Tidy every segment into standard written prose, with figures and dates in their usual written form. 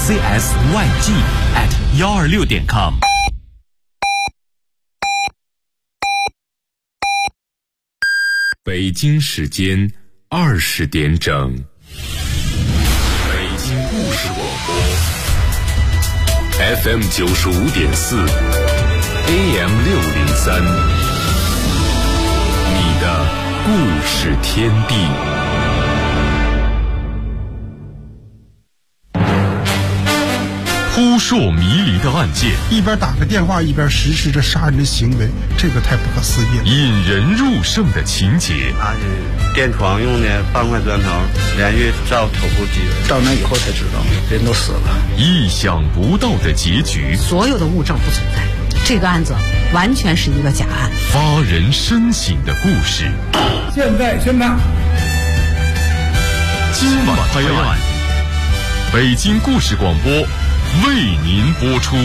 CSYG@126.com。北京时间20点整，北京故事广播 FM 95.4 AM 603，你的故事天地。扑朔迷离的案件， 一边打个电话一边实施着杀人的行为，这个太不可思议了。 引人入胜的情节， 他是电床用的半块砖头连续照头部击， 到那以后才知道人都死了。 意想不到的结局， 所有的物证不存在，这个案子完全是一个假案。 发人深省的故事， 现在宣判。 今晚拍案，北京故事广播为您播出。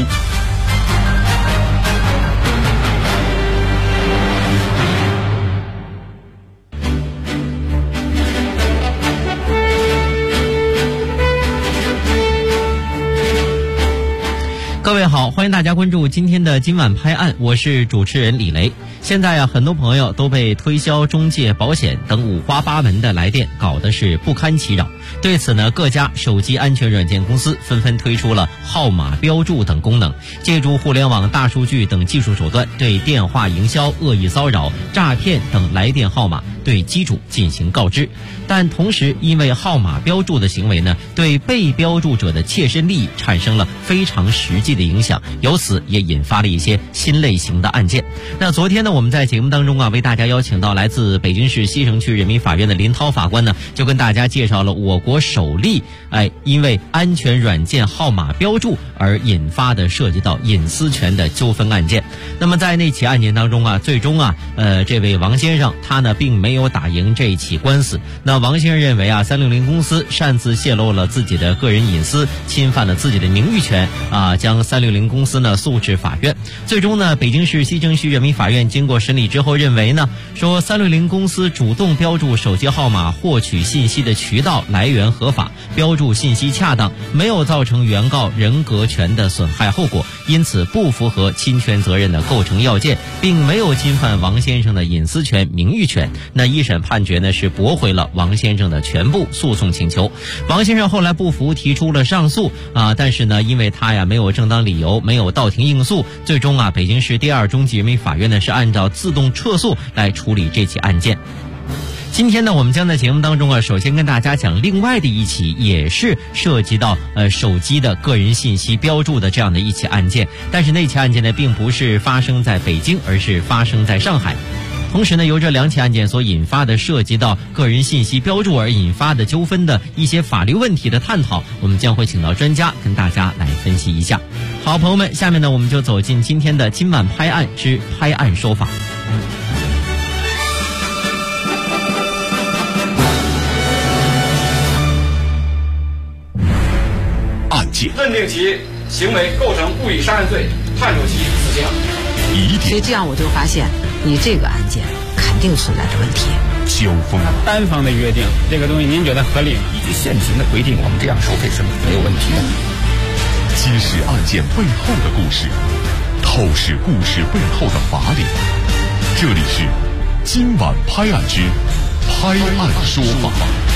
各位好，欢迎大家关注今天的今晚拍案，我是主持人李雷。现在很多朋友都被推销、中介、保险等五花八门的来电搞得是不堪其扰。对此呢，各家手机安全软件公司纷纷推出了号码标注等功能，借助互联网、大数据等技术手段，对电话营销、恶意骚扰、诈骗等来电号码对机主进行告知。但同时，因为号码标注的行为呢，对被标注者的切身利益产生了非常实际的影响，由此也引发了一些新类型的案件。那昨天呢，我们在节目当中为大家邀请到来自北京市西城区人民法院的林涛法官呢，就跟大家介绍了我国首例因为安全软件号码标注而引发的涉及到隐私权的纠纷案件。那么在那起案件当中最终这位王先生他呢并没有打赢这一起官司。那王先生认为360公司擅自泄露了自己的个人隐私，侵犯了自己的名誉权将360公司呢诉至法院。最终呢，北京市西城区人民法院经过审理之后认为呢，说360公司主动标注手机号码获取信息的渠道来源合法，标注信息恰当，没有造成原告人格权的损害后果，因此不符合侵权责任的构成要件，并没有侵犯王先生的隐私权、名誉权。那一审判决呢是驳回了王先生的全部诉讼请求。王先生后来不服，提出了上诉但是呢，因为他没有正当理由，没有到庭应诉，最终北京市第二中级人民法院呢是按照自动撤诉来处理这起案件。今天呢，我们将在节目当中首先跟大家讲另外的一起也是涉及到手机的个人信息标注的这样的一起案件，但是那起案件呢并不是发生在北京，而是发生在上海。同时呢，由这两起案件所引发的涉及到个人信息标注而引发的纠纷的一些法律问题的探讨，我们将会请到专家跟大家来分析一下。好，朋友们，下面呢我们就走进今天的今晚拍案之拍案说法。 案件认定其行为构成故意杀人罪，判处其死刑。 所以这样我就发现你这个案件肯定存在着问题。 交锋单方的约定这个东西您觉得合理吗？ 依据现行的规定，我们这样收费是没有问题的。 揭示案件背后的故事，透视故事背后的法理。这里是今晚拍案之拍案说法。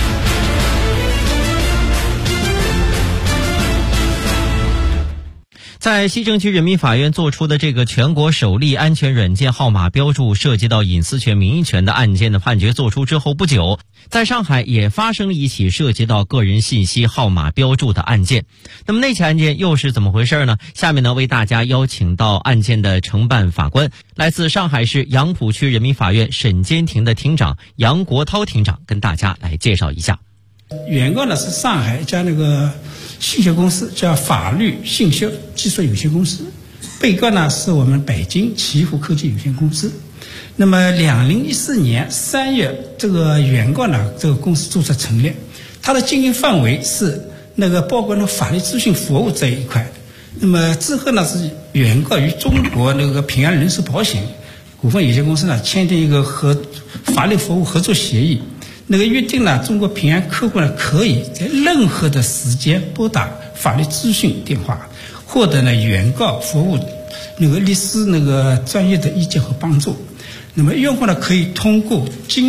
在西城区人民法院作出的这个全国首例安全软件号码标注涉及到隐私权、名誉权的案件的判决作出之后不久，在上海也发生了一起涉及到个人信息号码标注的案件。那么那起案件又是怎么回事呢？下面呢为大家邀请到案件的承办法官，来自上海市杨浦区人民法院审监庭的庭长杨国涛庭长，跟大家来介绍一下。 原告呢是上海一家信息公司，叫法律信息技术有限公司，被告呢是我们北京奇虎科技有限公司。那么2014年3月，这个原告呢这个公司注册成立，它的经营范围是包括法律咨询服务这一块。那么之后呢是原告与中国平安人寿保险股份有限公司呢签订一个法律服务合作协议。约定呢，中国平安客户呢可以在任何的时间拨打法律咨询电话，获得呢原告服务那个律师那个专业的意见和帮助。那么用户呢可以通过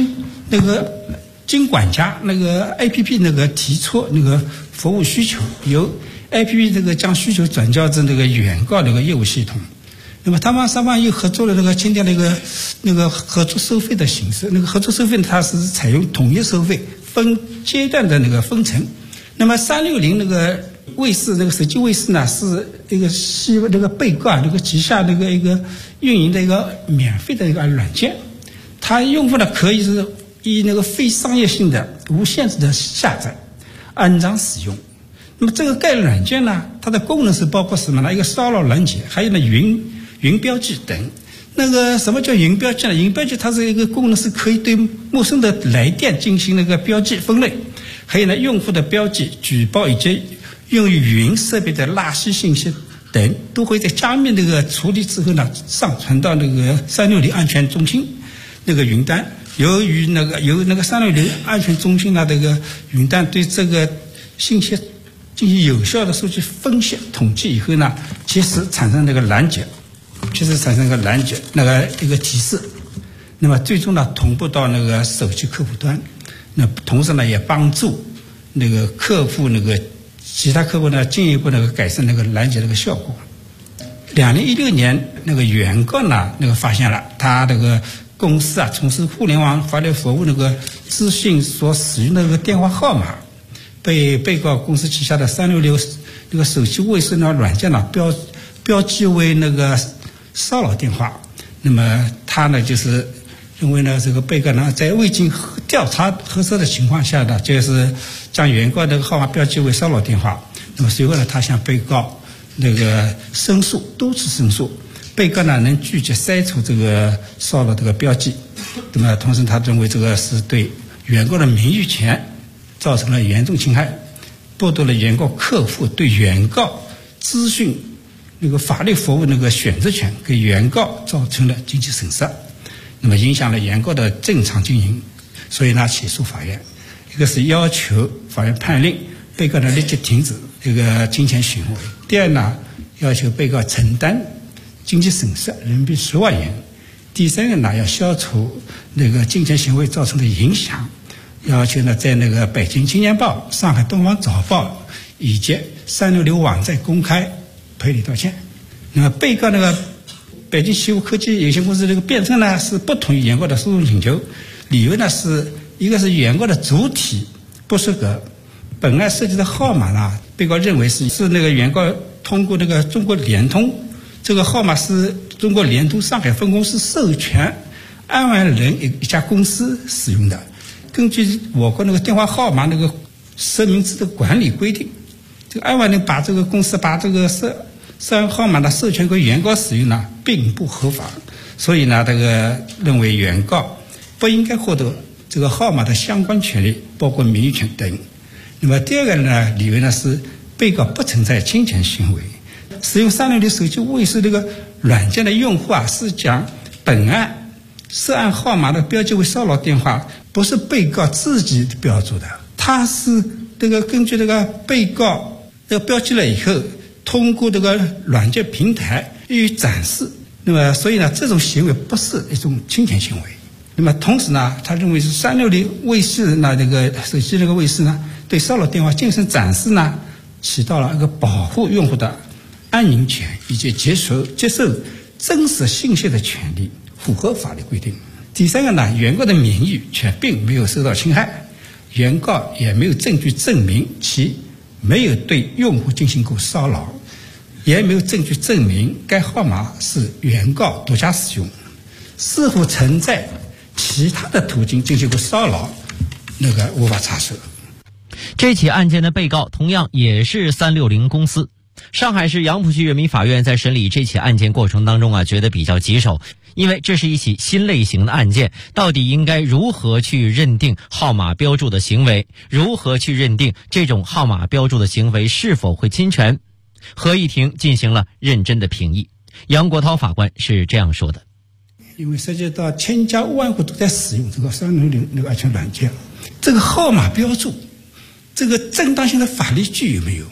经管家那个 APP 那个提出那个服务需求，由 APP 这个将需求转交至那个原告那个业务系统。那么他们双方又合作了那个签订那个合作收费的形式。那个合作收费呢，它是采用统一收费，分阶段的那个分成。那么360那个卫士那个手机卫士呢，是那个被告那个旗下那个一个运营的一个免费的一个软件，它用户呢可以是以那个非商业性的无限制的下载、安装使用。那么这个该软件呢，它的功能是包括什么呢？一个骚扰拦截，还有呢云标记等。那个什么叫云标记呢？云标记它是一个功能，是可以对陌生的来电进行那个标记分类，还有呢用户的标记、举报以及用于云设备的垃圾信息等，都会在加密那个处理之后呢，上传到那个360安全中心那个云端。由那个360安全中心呢这个云端对这个信息进行有效的数据分析统计以后呢，及时产生那个拦截，那个一个提示，那么最终呢同步到那个手机客户端。那同时呢也帮助那个客户那个其他客户呢进一步那个改善那个拦截那个效果。2016年那个原告呢那个发现了他那个公司啊从事互联网法律服务那个资讯所使用的那个电话号码被被告公司旗下的360那个手机卫士呢软件呢标记为那个骚扰电话。那么他呢就是认为呢这个被告呢在未经调查核实的情况下呢，就是将原告这个号码标记为骚扰电话。那么随后呢他向被告那个多次申诉，被告呢能拒绝筛除这个骚扰这个标记。那么同时他认为这个是对原告的名誉权造成了严重侵害，剥夺了原告客户对原告咨询那个法律服务那个选择权，给原告造成了经济损失，那么影响了原告的正常经营，所以呢起诉法院。一个是要求法院判令被告呢立即停止这个金钱行为，第二呢要求被告承担经济损失人民币10万元，第三个呢要消除那个金钱行为造成的影响，要求呢在那个北京青年报、上海东方早报以及360网站公开赔礼道歉。那么被告那个北京西湖科技有限公司这个辩称呢是不同于原告的诉讼请求，理由呢是一个是原告的主体不适格，本案涉及的号码呢被告认为是那个原告通过那个中国联通，这个号码是中国联通上海分公司授权安万人一家公司使用的。根据我国那个电话号码那个实名制的管理规定，这个安万人把这个公司把这个涉案号码呢授权给原告使用呢并不合法，所以呢这个认为原告不应该获得这个号码的相关权利，包括名誉权等。那么第二个呢理由呢是被告不存在侵权行为，使用360手机卫士这个软件的用户啊是将本案涉案号码的标记为骚扰电话，不是被告自己标注的，他是这个根据这个被告这个标记了以后，通过这个软件平台予以展示。那么所以呢这种行为不是一种侵权行为。那么同时呢他认为是360卫士呢这个手机这个卫士呢对骚扰电话进行展示呢起到了一个保护用户的安宁权以及接受真实信息的权利，符合法律规定。第三个呢，原告的名誉权并没有受到侵害，原告也没有证据证明其没有对用户进行过骚扰，也没有证据证明该号码是原告独家使用，是否存在其他的途径进行过骚扰，那个无法查实。 这起案件的被告同样也是360公司。上海市杨浦区人民法院在审理这起案件过程当中觉得比较棘手，因为这是一起新类型的案件，到底应该如何去认定号码标注的行为，如何去认定这种号码标注的行为是否会侵权？合议庭进行了认真的评议。杨国涛法官是这样说的： 因为涉及到千家万户都在使用这个360那个安全软件，这个号码标注这个正当性的法律具有没有？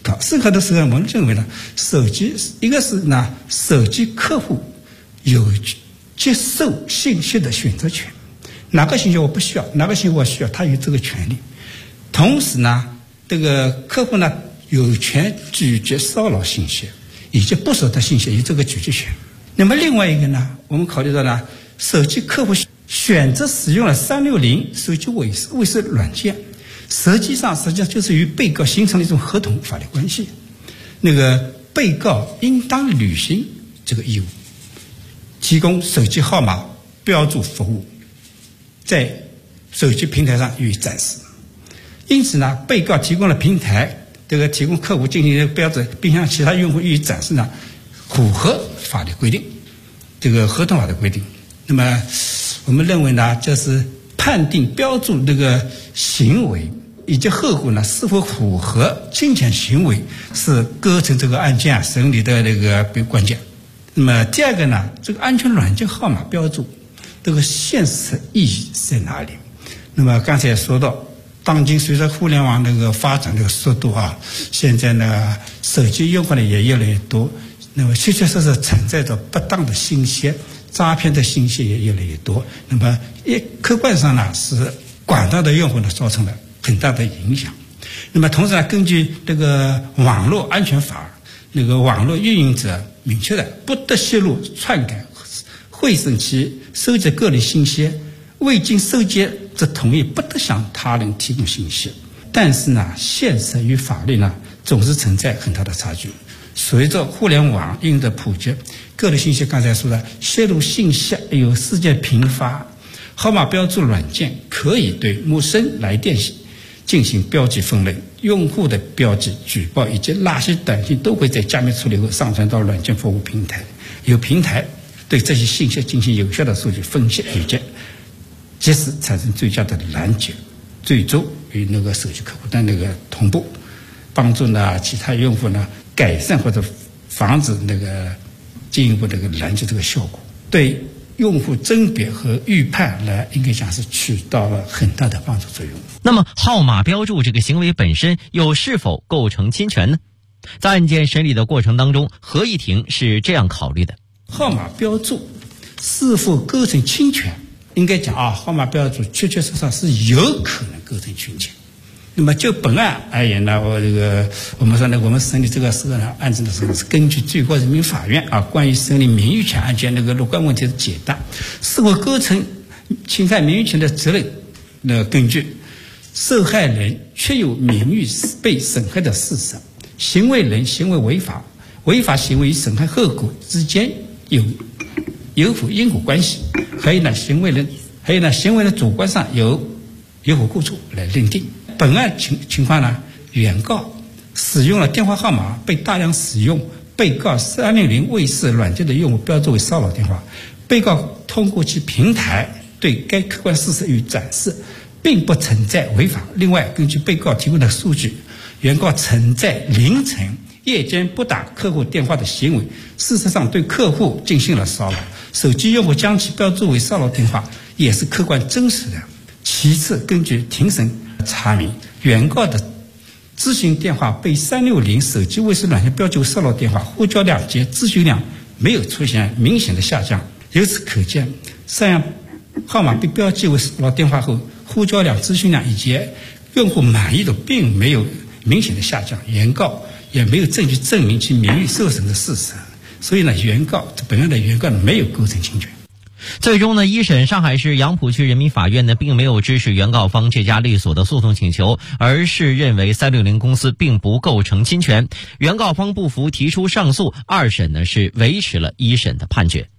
考。思考的时候，我们认为呢，一个是呢，手机客户有接受信息的选择权，哪个信息我不需要，哪个信息我需要，他有这个权利。同时呢，这个客户呢有权拒绝骚扰信息，以及不收到信息有这个拒绝权。那么另外一个呢，我们考虑到呢，手机客户选择使用了360手机卫士软件，实际上就是与被告形成了一种合同法律关系。那个被告应当履行这个义务，提供手机号码标注服务，在手机平台上予以展示。因此呢，被告提供了平台，这个提供客户进行的标志，并向其他用户予以展示呢，符合法律规定，这个合同法的规定。那么我们认为呢，就是判定标注这个行为以及后果呢是否符合侵权行为，是构成这个案件审理的那个关键。那么第二个呢，这个安全软件号码标注这个现实意义在哪里？那么刚才也说到，当今随着互联网那个发展的速度啊，现在呢手机用户呢也越来越多，那么确确实实存在着不当的信息，诈骗的信息也越来越多。那么客观上呢是广大的用户呢造成了很大的影响。那么同时呢，根据这个网络安全法，那个网络运营者明确的不得泄露、篡改、毁损其收集个人信息，未经收集之同意不得向他人提供信息。但是呢，现实与法律呢总是存在很大的差距。随着互联网应用的普及，个人信息刚才说的泄露信息有事件频发，号码标注软件可以对陌生来电进行标记分类，用户的标记、举报以及垃圾短信都会在加密处理后上传到软件服务平台，由平台对这些信息进行有效的数据分析以及及时产生最佳的拦截，最终与那个手机客户的那个同步，帮助呢其他用户呢改善或者防止那个进一步这个拦截这个效果，对用户甄别和预判呢应该讲是起到了很大的帮助作用。 那么号码标注这个行为本身又是否构成侵权呢？在案件审理的过程当中，合议庭是这样考虑的： 号码标注是否构成侵权，应该讲啊，号码标注确确实实是有可能构成侵权。那么就本案而言呢，我们说呢，我们审理这个案子的时候，是根据最高人民法院关于审理名誉权案件那个若干问题的解答，是否构成侵害名誉权的责任，根据受害人确有名誉被损害的事实，行为人行为违法，违法行为与损害后果之间有否因果关系，还有呢行为人主观上有否过错来认定。本案情况呢，原告使用了电话号码被大量使用，被告360卫士软件的用户标注为骚扰电话，被告通过其平台对该客观事实予以展示，并不存在违法。另外，根据被告提供的数据，原告曾在凌晨、夜间拨打客户电话的行为，事实上对客户进行了骚扰，手机用户将其标注为骚扰电话也是客观真实的。其次，根据庭审查明，原告的咨询电话被360手机卫士软件标记为骚扰电话，呼叫量及咨询量没有出现明显的下降。由此可见，这样号码被标记为骚扰电话后，呼叫量、咨询量以及用户满意度并没有明显的下降，原告也没有证据证明其名誉受损的事实，所以呢，本案的原告没有构成侵权。 最终呢，一审上海市杨浦区人民法院呢，并没有支持原告方这家律所的诉讼请求，而是认为360公司并不构成侵权。原告方不服，提出上诉，二审呢是维持了一审的判决。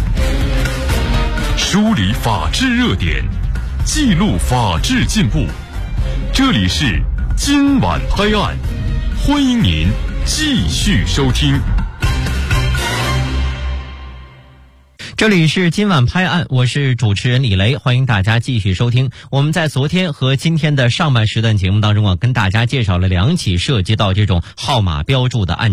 梳理法治热点，记录法治进步。这里是今晚拍案，欢迎您继续收听。 这里是今晚拍案，我是主持人李雷，欢迎大家继续收听。我们在昨天和今天的上半时段节目当中跟大家介绍了2起涉及到这种号码标注的案件。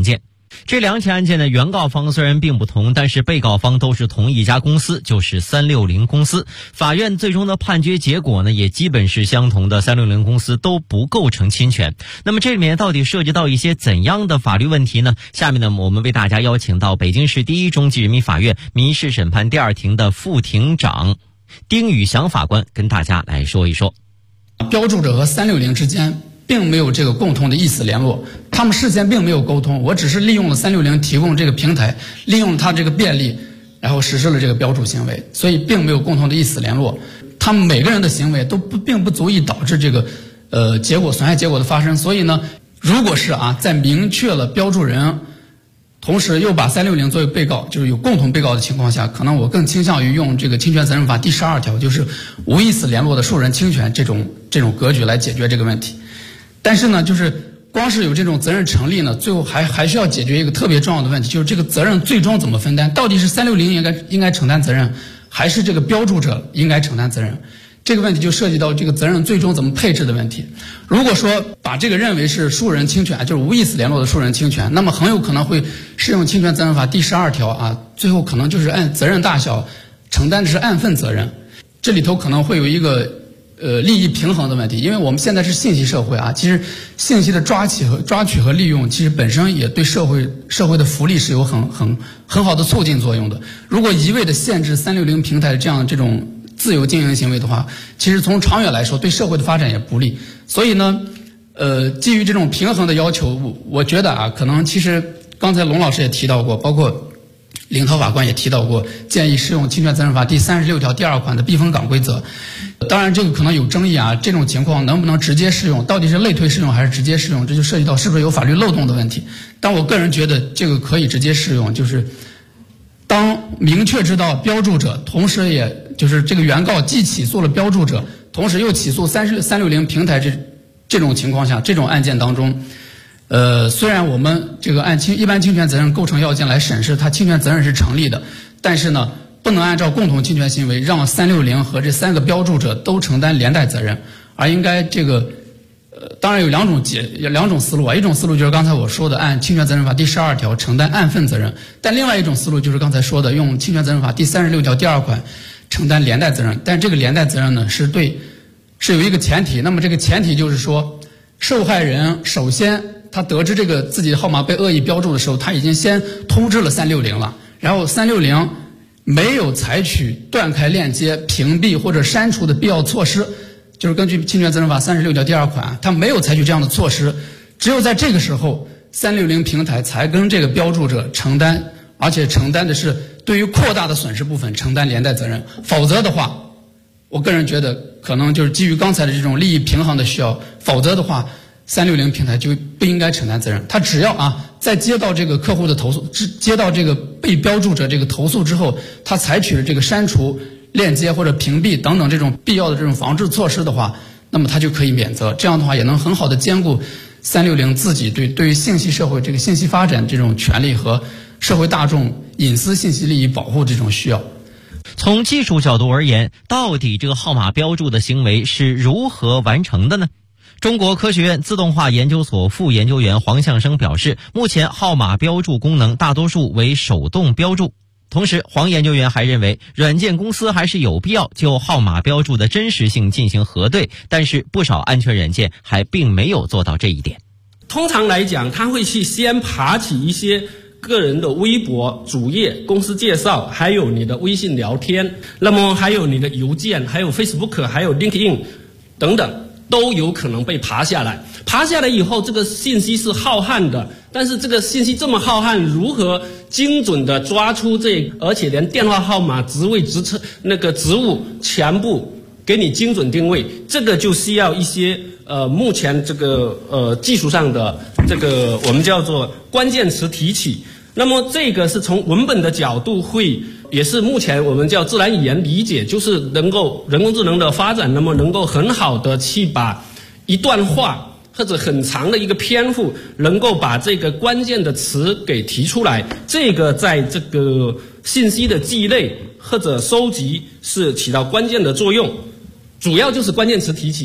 这两起案件的原告方虽然并不同，但是被告方都是同一家公司，就是360公司。法院最终的判决结果呢，也基本是相同的，360公司都不构成侵权。那么这里面到底涉及到一些怎样的法律问题呢？下面呢，我们为大家邀请到北京市第一中级人民法院民事审判第二庭的副庭长丁宇翔法官跟大家来说一说。 标注者和360之间并没有这个共同的意思联络，他们事先并没有沟通，我只是利用了360提供这个平台，利用了它这个便利，然后实施了这个标注行为，所以并没有共同的意思联络。他们每个人的行为都并不足以导致这个损害结果的发生。所以呢，如果是在明确了标注人，同时又把360作为被告，就是有共同被告的情况下，可能我更倾向于用这个侵权责任法第12条，就是无意思联络的受人侵权这种格局来解决这个问题。但是呢，就是光是有这种责任成立呢，最后还需要解决一个特别重要的问题，就是这个责任最终怎么分担？到底是360应该承担责任，还是这个标注者应该承担责任？这个问题就涉及到这个责任最终怎么配置的问题。如果说把这个认为是受人侵权，就是无意思联络的受人侵权，那么很有可能会适用侵权责任法第12条最后可能就是按责任大小承担的是按份责任。这里头可能会有一个利益平衡的问题，因为我们现在是信息社会其实信息的抓取和利用，其实本身也对社会的福利是有很好的促进作用的。如果一味的限制360平台这种自由经营行为的话，其实从长远来说对社会的发展也不利。所以呢，基于这种平衡的要求，我觉得可能其实刚才龙老师也提到过，包括领涛法官也提到过，建议适用侵权责任法第36条第2款的避风港规则。当然这个可能有争议这种情况能不能直接适用，到底是类推适用还是直接适用，这就涉及到是不是有法律漏洞的问题。但我个人觉得这个可以直接适用，就是当明确知道标注者，同时也就是这个原告既起诉了标注者，同时又起诉360平台这种情况下，这种案件当中，虽然我们这个按一般侵权责任构成要件来审视，它侵权责任是成立的，但是呢，不能按照共同侵权行为让360和这3个标注者都承担连带责任，而应该当然有两种思路一种思路就是刚才我说的按侵权责任法第12条承担按份责任，但另外一种思路就是刚才说的用侵权责任法第36条第2款承担连带责任。但这个连带责任呢是有一个前提，那么这个前提就是说，受害人首先他得知这个自己的号码被恶意标注的时候，他已经先通知了360了，然后360没有采取断开链接、屏蔽或者删除的必要措施，就是根据侵权责任法36条第2款，他没有采取这样的措施，只有在这个时候360平台才跟这个标注者承担，而且承担的是对于扩大的损失部分承担连带责任。否则的话，我个人觉得可能就是基于刚才的这种利益平衡的需要，否则的话360平台就不应该承担责任。他只要在接到这个客户的投诉，接到这个被标注者这个投诉之后，他采取了这个删除链接或者屏蔽等等这种必要的这种防治措施的话，那么他就可以免责。这样的话也能很好的兼顾360自己对于信息社会这个信息发展这种权利和社会大众隐私信息利益保护这种需要。 从技术角度而言，到底这个号码标注的行为是如何完成的呢？中国科学院自动化研究所副研究员黄向生表示，目前号码标注功能大多数为手动标注。同时，黄研究员还认为，软件公司还是有必要就号码标注的真实性进行核对，但是不少安全软件还并没有做到这一点。 通常来讲，他会去先爬起一些个人的微博主页、公司介绍，还有你的微信聊天，那么还有你的邮件，还有 Facebook， 还有 LinkedIn 等等，都有可能被爬下来。爬下来以后，这个信息是浩瀚的，但是这个信息这么浩瀚，如何精准的抓出而且连电话号码、职位、职务全部给你精准定位，这个就需要一些目前这个技术上的这个我们叫做关键词提取。那么这个是从文本的角度也是目前我们叫自然语言理解，就是能够人工智能的发展，那么能够很好的去把一段话或者很长的一个篇幅，能够把这个关键的词给提出来，这个在这个信息的积累或者收集是起到关键的作用，主要就是关键词提取。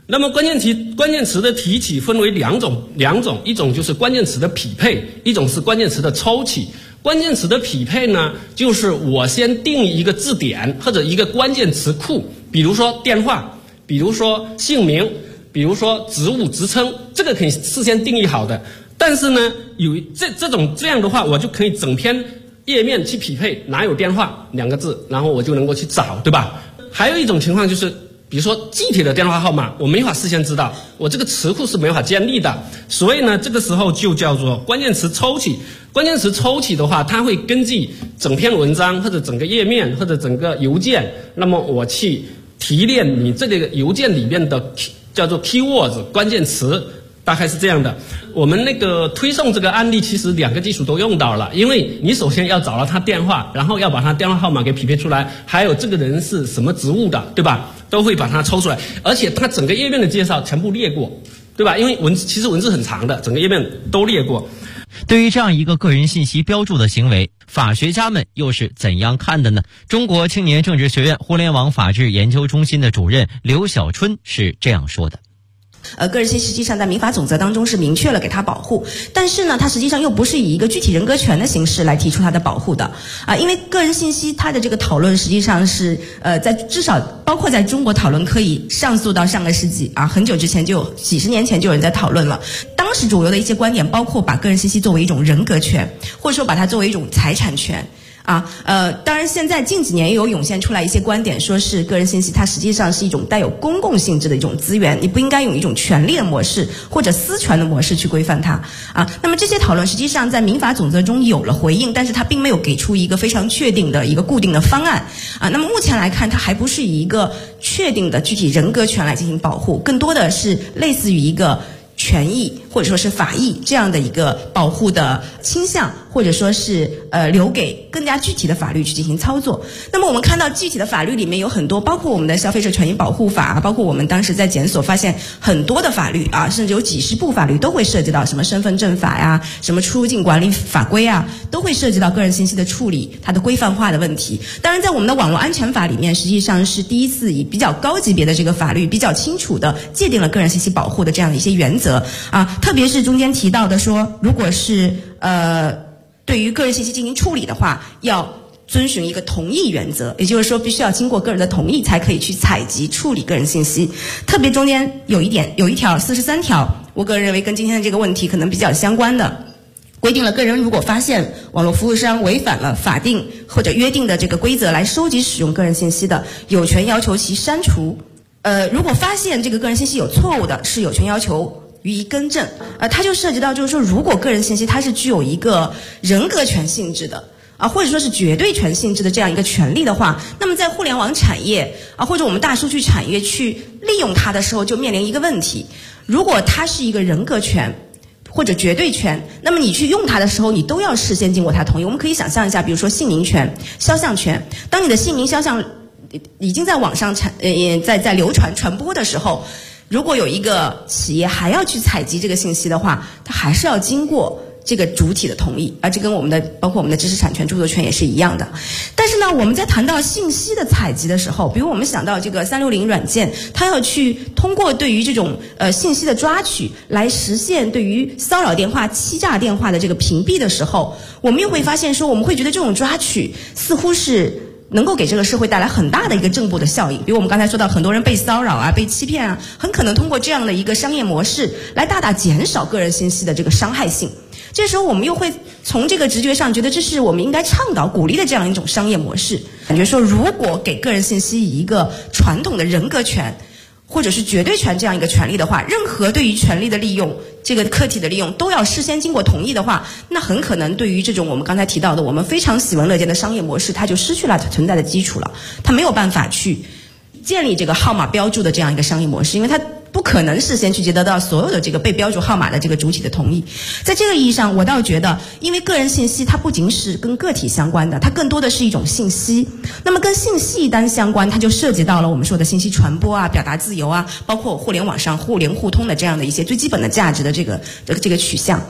那么关键词的提取分为两种，一种就是关键词的匹配，一种是关键词的抽取。关键词的匹配呢，就是我先定一个字典或者一个关键词库，比如说电话，比如说姓名，比如说职务职称，这个可以事先定义好的。但是呢，有这样的话，我就可以整篇页面去匹配哪有电话2个字，然后我就能够去找，对吧？还有一种情况就是，比如说具体的电话号码，我没法事先知道，我这个词库是没法建立的，所以呢，这个时候就叫做关键词抽取。关键词抽取的话，它会根据整篇文章或者整个页面或者整个邮件，那么我去提炼你这个邮件里面的叫做 keywords 关键词，大概是这样的。我们那个推送这个案例，其实2个技术都用到了，因为你首先要找到他电话，然后要把他电话号码给匹配出来，还有这个人是什么职务的，对吧？都会把它抽出来，而且它整个页面的介绍全部列过，对吧？因为其实文字很长的，整个页面都列过。 对于这样一个个人信息标注的行为，法学家们又是怎样看的呢？中国青年政治学院互联网法治研究中心的主任刘小春是这样说的。 个人信息实际上在民法总则当中是明确了给它保护，但是呢，它实际上又不是以一个具体人格权的形式来提出它的保护的因为个人信息它的这个讨论实际上是在至少包括在中国讨论可以上溯到上个世纪很久之前就有几十年前就有人在讨论了。当时主流的一些观点包括把个人信息作为一种人格权，或者说把它作为一种财产权。当然现在近几年也有涌现出来一些观点，说是个人信息它实际上是一种带有公共性质的一种资源，你不应该用一种权利的模式或者私权的模式去规范它那么这些讨论实际上在民法总则中有了回应，但是它并没有给出一个非常确定的一个固定的方案那么目前来看，它还不是以一个确定的具体人格权来进行保护，更多的是类似于一个权益或者说是法益这样的一个保护的倾向，或者说是留给更加具体的法律去进行操作。那么我们看到具体的法律里面有很多，包括我们的消费者权益保护法，包括我们当时在检索发现很多的法律甚至有几十部法律都会涉及到什么身份证法呀，什么出入境管理法规都会涉及到个人信息的处理，它的规范化的问题。当然在我们的网络安全法里面，实际上是第一次以比较高级别的这个法律比较清楚的界定了个人信息保护的这样的一些原则特别是中间提到的说，如果是对于个人信息进行处理的话，要遵循一个同意原则，也就是说必须要经过个人的同意才可以去采集处理个人信息。特别中间有一条43条，我个人认为跟今天的这个问题可能比较相关的，规定了个人如果发现网络服务商违反了法定或者约定的这个规则来收集使用个人信息的，有权要求其删除。如果发现这个个人信息有错误的，是有权要求予以更正。它就涉及到就是说，如果个人信息它是具有一个人格权性质的或者说是绝对权性质的这样一个权利的话，那么在互联网产业或者我们大数据产业去利用它的时候，就面临一个问题：如果它是一个人格权或者绝对权，那么你去用它的时候，你都要事先经过它同意。我们可以想象一下，比如说姓名权、肖像权，当你的姓名、肖像已经在网上在流传播的时候，如果有一个企业还要去采集这个信息的话，它还是要经过这个主体的同意，而这跟我们的包括我们的知识产权、著作权也是一样的。但是呢，我们在谈到信息的采集的时候，比如我们想到这个360软件，它要去通过对于这种信息的抓取来实现对于骚扰电话、欺诈电话的这个屏蔽的时候，我们又会发现说，我们会觉得这种抓取似乎是能够给这个社会带来很大的一个正部的效应。比如我们刚才说到很多人被骚扰被欺骗很可能通过这样的一个商业模式来大大减少个人信息的这个伤害性。这时候我们又会从这个直觉上觉得这是我们应该倡导鼓励的这样一种商业模式，感觉说如果给个人信息以一个传统的人格权或者是绝对权这样一个权利的话，任何对于权利的利用，这个客体的利用都要事先经过同意的话，那很可能对于这种我们刚才提到的我们非常喜闻乐见的商业模式，它就失去了存在的基础了，它没有办法去建立这个号码标注的这样一个商业模式，因为它不可能事先去得到所有的这个被标注号码的这个主体的同意。在这个意义上，我倒觉得因为个人信息它不仅是跟个体相关的，它更多的是一种信息。那么跟信息一旦相关，它就涉及到了我们说的信息传播表达自由包括互联网上互联互通的这样的一些最基本的价值的这个取向。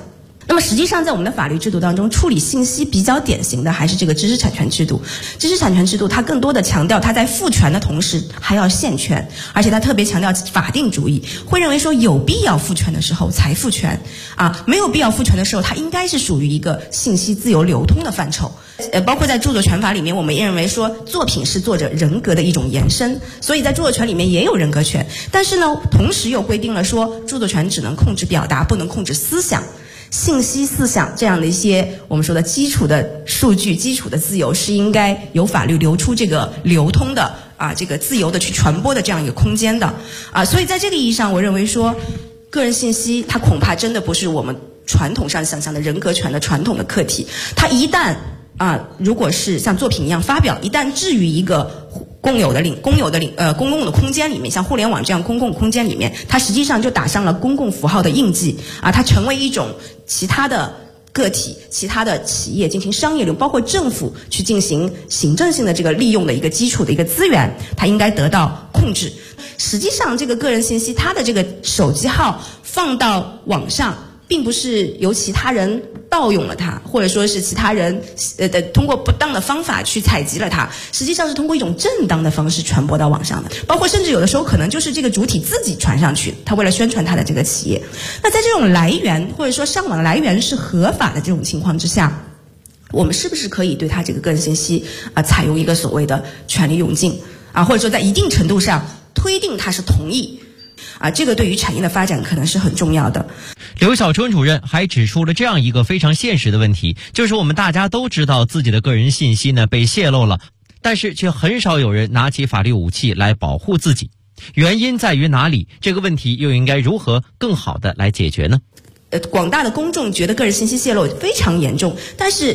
那么实际上在我们的法律制度当中，处理信息比较典型的还是这个知识产权制度。知识产权制度它更多的强调它在赋权的同时还要限权，而且它特别强调法定主义，会认为说有必要赋权的时候才赋权没有必要赋权的时候，它应该是属于一个信息自由流通的范畴。包括在著作权法里面，我们也认为说作品是作者人格的一种延伸，所以在著作权里面也有人格权。但是呢，同时又规定了说著作权只能控制表达，不能控制思想。信息、思想这样的一些我们说的基础的数据、基础的自由是应该由法律留出这个流通的这个自由的去传播的这样一个空间的所以在这个意义上，我认为说个人信息它恐怕真的不是我们传统上想象的人格权的传统的课题。它一旦如果是像作品一样发表，一旦置于一个公共的空间里面，像互联网这样公共空间里面，它实际上就打上了公共符号的印记它成为一种其他的个体、其他的企业进行商业利用，包括政府去进行行政性的这个利用的一个基础的一个资源，它应该得到控制。实际上，这个个人信息，它的这个手机号放到网上，并不是由其他人盗用了它，或者说是其他人通过不当的方法去采集了它，实际上是通过一种正当的方式传播到网上的，包括甚至有的时候可能就是这个主体自己传上去，他为了宣传他的这个企业。那在这种来源或者说上网来源是合法的这种情况之下，我们是不是可以对他这个个人信息采用一个所谓的权利永禁或者说在一定程度上推定他是同意这个对于产业的发展可能是很重要的。 刘小春主任还指出了这样一个非常现实的问题，就是我们大家都知道自己的个人信息呢被泄露了，但是却很少有人拿起法律武器来保护自己。原因在于哪里？这个问题又应该如何更好的来解决呢？ 广大的公众觉得个人信息泄露非常严重，但是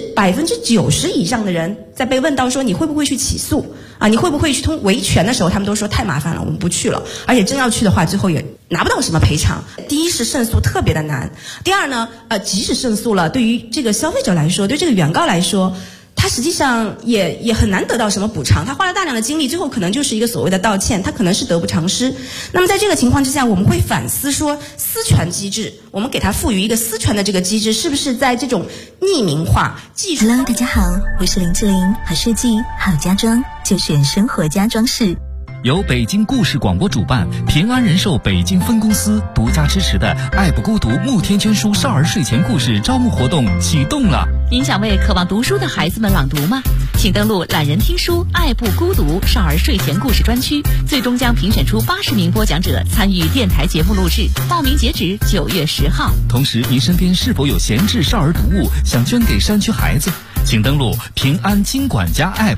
90%以上的人在被问到说你会不会去起诉你会不会去维权的时候，他们都说太麻烦了，我们不去了，而且真要去的话最后也拿不到什么赔偿。第一是胜诉特别的难，第二呢即使胜诉了，对于这个消费者来说，对这个原告来说，他实际上也很难得到什么补偿，他花了大量的精力，最后可能就是一个所谓的道歉，他可能是得不偿失。那么在这个情况之下，我们会反思说私权机制，我们给它赋予一个私权的这个机制，是不是在这种匿名化技术。 Hello， 大家好，我是林志玲，好设计好家装就选生活家装饰。 由北京故事广播主办，平安人寿北京分公司独家支持的爱不孤独慕天娟书少儿睡前故事招募活动启动了。 您想为渴望读书的孩子们朗读吗？请登录懒人听书爱不孤独少儿睡前故事专区，最终将评选出80名播讲者参与电台节目录制，报名截止9月10号。 同时，您身边是否有闲置少儿读物想捐给山区孩子？请登录平安金管家 App。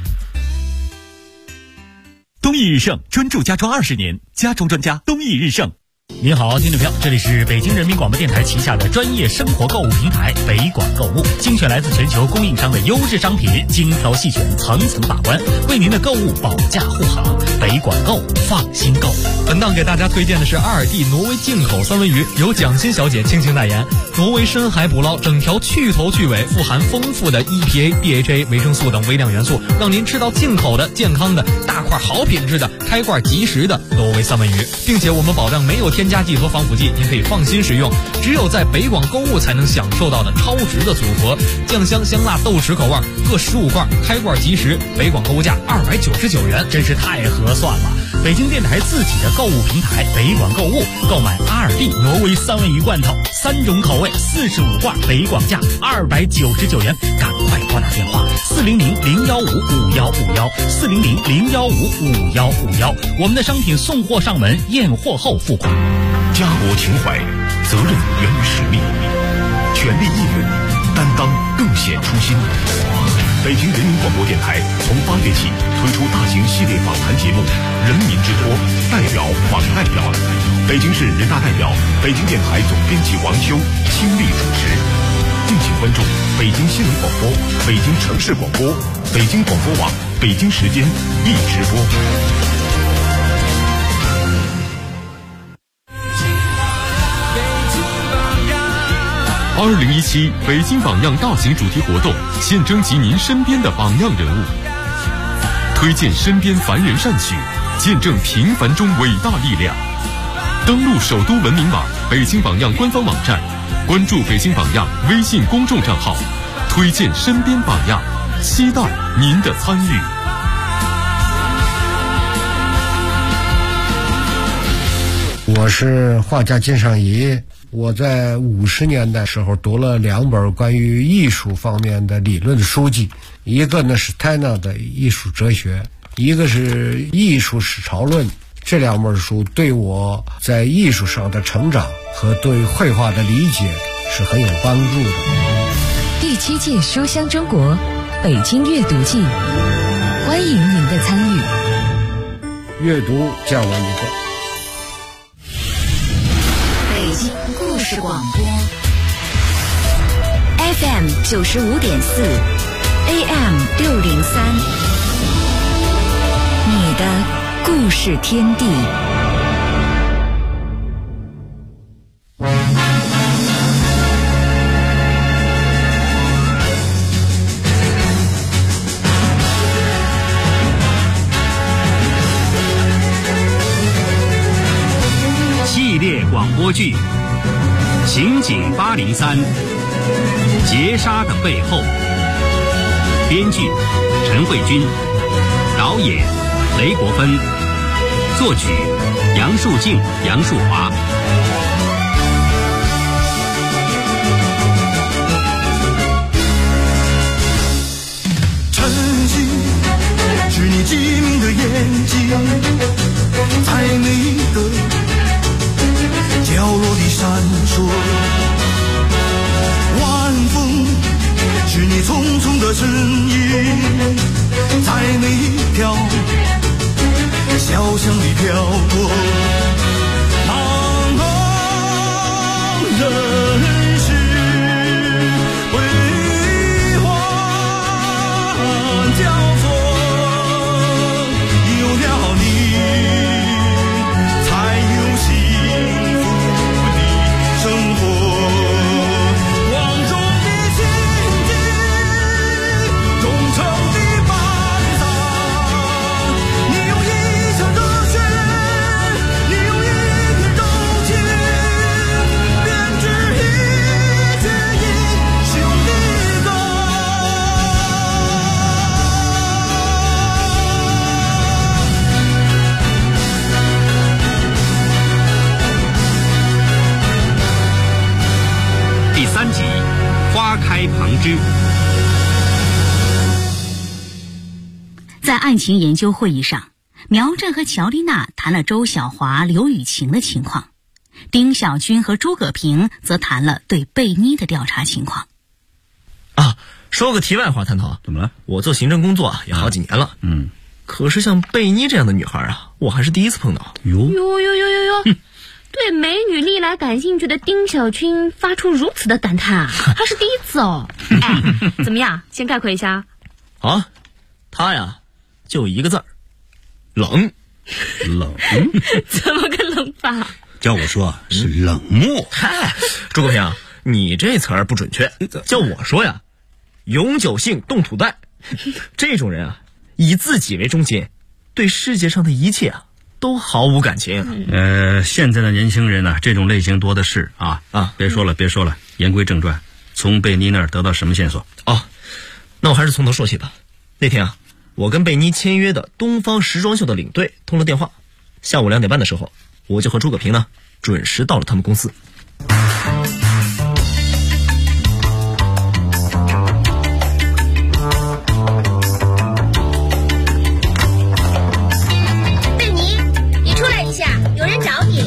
东义日盛专注家装20年，家装专家东义日盛。 您好，听众朋友，这里是北京人民广播电台旗下的专业生活购物平台北广购物，精选来自全球供应商的优质商品，精挑细选，层层把关，为您的购物保驾护航。北广购，放心购。 本档给大家推荐的是阿尔蒂挪威进口三文鱼，由蒋欣小姐倾情代言。挪威深海捕捞，整条去头去尾，富含丰富的 EPA、DHA、维生素等微量元素，让您吃到进口的、健康的、大块好品质的、开罐即食的挪威三文鱼，并且我们保障没有添加剂和防腐剂，您可以放心食用。只有在北广购物才能享受到的超值的组合，酱香香辣豆豉口味各15罐，开罐即食，北广购物价299元， 真是太合算了。北京电台自己的购物平台北广购物，购买阿尔蒂挪威三文鱼罐头，3种口味，45罐，北广价299元，赶快拨打电话400-015-5151，400-015-5151，我们的商品送货上门，验货后付款。 家国情怀，责任源于使命，权力义务，担当更显初心。北京人民广播电台从8月起推出大型系列访谈节目《人民之托》，代表访代表。北京市人大代表、北京电台总编辑王秋倾力主持。敬请关注北京新闻广播、北京城市广播、北京广播网、北京时间一直播。2017北京榜样大型主题活动，现征集您身边的榜样人物，推荐身边凡人善举，见证平凡中伟大力量。登录首都文明网、北京榜样官方网站， 关注北京榜样微信公众账号，推荐身边榜样，期待您的参与。 我是画家金尚仪，我在50年代时候读了2本关于艺术方面的理论书籍，一个呢是 Tanner 的艺术哲学，一个是艺术史潮论。这2本书对我在艺术上的成长和对绘画的理解是很有帮助的。 第7届书香中国北京阅读季，欢迎您的参与。 阅读降了一个。 北京故事广播 FM 95.4 AM 603，你的故事天地。 系列广播剧《刑警803》，劫杀的背后。编剧陈慧君，导演雷国芬，作曲杨树静、杨树华。 晨曦是你机敏的眼睛，在每个角落里闪烁。晚风是你匆匆的身影，在每一条小巷里飘过。茫茫人世辉煌交错，有了你才有幸福的生活。光荣的心境，忠诚的伴郎，你用一腔热血，你用一片柔情，编织一阙英雄的歌。 第3集，花开旁枝。 在案情研究会议上，苗振和乔丽娜谈了周晓华、刘雨晴的情况，丁小军和诸葛平则谈了对贝妮的调查情况。 说个题外话，探讨， 怎么了？ 我做行政工作也好几年了，可是像贝妮这样的女孩啊，我还是第一次碰到。 哟， 对美女历来感兴趣的丁小军发出如此的感叹啊，还是第一次哦。哎，怎么样？先概括一下。 啊，她呀，就一个字儿，冷。 冷？ 怎么个冷法？ 叫我说是冷漠。 嗨，诸葛平，你这词儿不准确，叫我说呀，永久性动土袋。这种人啊，以自己为中心，对世界上的一切啊都毫无感情。 现在的年轻人呢，这种类型多的是啊。别说了，言归正传，从贝妮那儿得到什么线索？ 那我还是从头说起吧。那天啊，我跟贝妮签约的东方时装秀的领队通了电话，下午2点半的时候，我就和诸葛平呢准时到了他们公司。 贝妮，你出来一下，有人找你。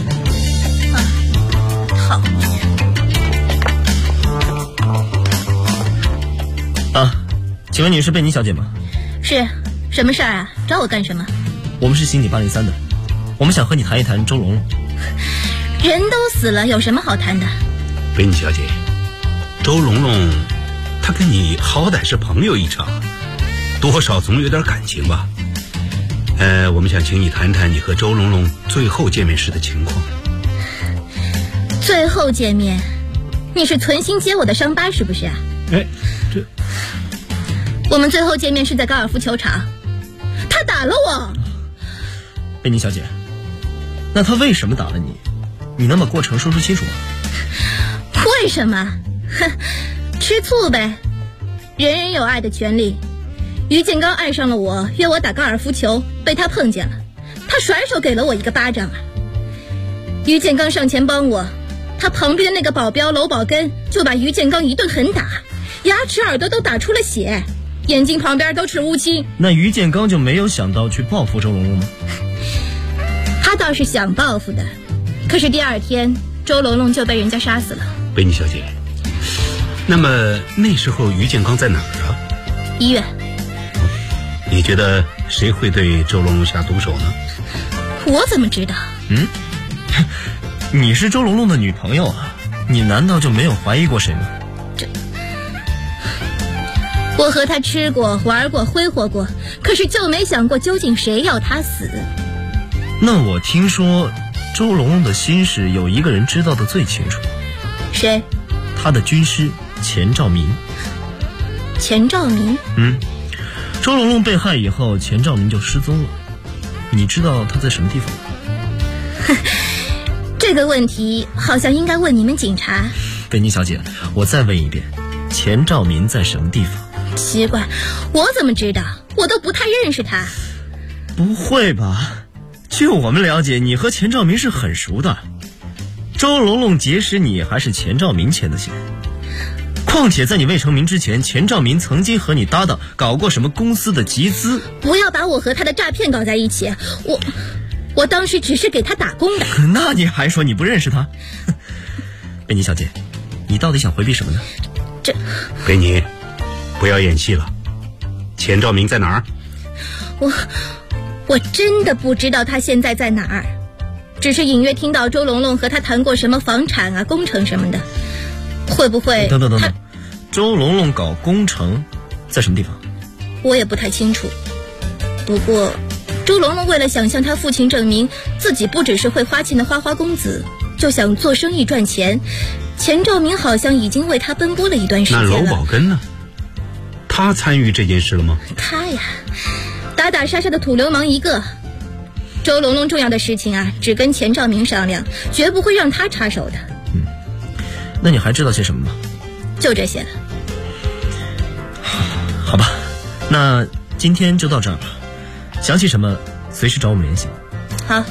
讨厌。 请问你是贝妮小姐吗？ 是，什么事儿啊？找我干什么？ 我们是刑警803的，我们想和你谈一谈周蓉蓉。 人都死了，有什么好谈的？ 贝妮小姐，周蓉蓉她跟你好歹是朋友一场，多少总有点感情吧。我们想请你谈谈你和周蓉蓉最后见面时的情况。 最后见面，你是存心揭我的伤疤是不是啊？我们最后见面是在高尔夫球场，他打了我。 贝妮小姐，那他为什么打了你？你能把过程说清楚吗？ 为什么？哼，吃醋呗。人人有爱的权利。于建刚爱上了我，约我打高尔夫球，被他碰见了，他甩手给了我一个巴掌啊。于建刚上前帮我，他旁边的那个保镖娄宝根就把于建刚一顿狠打，牙齿耳朵都打出了血，眼睛旁边都是乌青。 那于建刚就没有想到去报复周龙龙吗？ 他倒是想报复的，可是第二天周龙龙就被人家杀死了。 贝妮小姐，那么那时候于建刚在哪儿啊？ 医院。 你觉得谁会对周龙龙下毒手呢？ 我怎么知道？ 你是周龙龙的女朋友啊，你难道就没有怀疑过谁吗？ 我和他吃过、玩过、挥霍过，可是就没想过究竟谁要他死。 那我听说周龙龙的心事有一个人知道的最清楚。 谁？ 他的军师钱兆民。 钱兆民？ 周龙龙被害以后，钱兆民就失踪了。你知道他在什么地方吗？ 这个问题好像应该问你们警察。 贝妮小姐，我再问一遍，钱兆民在什么地方？ 奇怪，我怎么知道？我都不太认识他。 不会吧？据我们了解，你和钱兆民是很熟的。周龙龙结识你，还是钱兆民牵的线？况且在你未成名之前，钱兆民曾经和你搭档搞过什么公司的集资。 不要把我和他的诈骗搞在一起，我当时只是给他打工的。 那你还说你不认识他？贝妮小姐，你到底想回避什么呢？ 贝妮，不要演戏了。钱兆民在哪儿？ 我真的不知道他现在在哪儿，只是隐约听到周龙龙和他谈过什么房产啊、工程什么的。会不会等，周龙龙搞工程在什么地方？ 我也不太清楚。不过周龙龙为了想向他父亲证明自己不只是会花钱的花花公子，就想做生意赚钱。钱兆民好像已经为他奔波了一段时间了。 那娄宝根呢？他参与这件事了吗？ 他呀，打打杀杀的土流氓一个。周龙龙重要的事情啊，只跟钱兆民商量，绝不会让他插手的。 那你还知道些什么吗？ 就这些了。 好吧，那今天就到这儿吧。详细什么随时找我们联系。 好。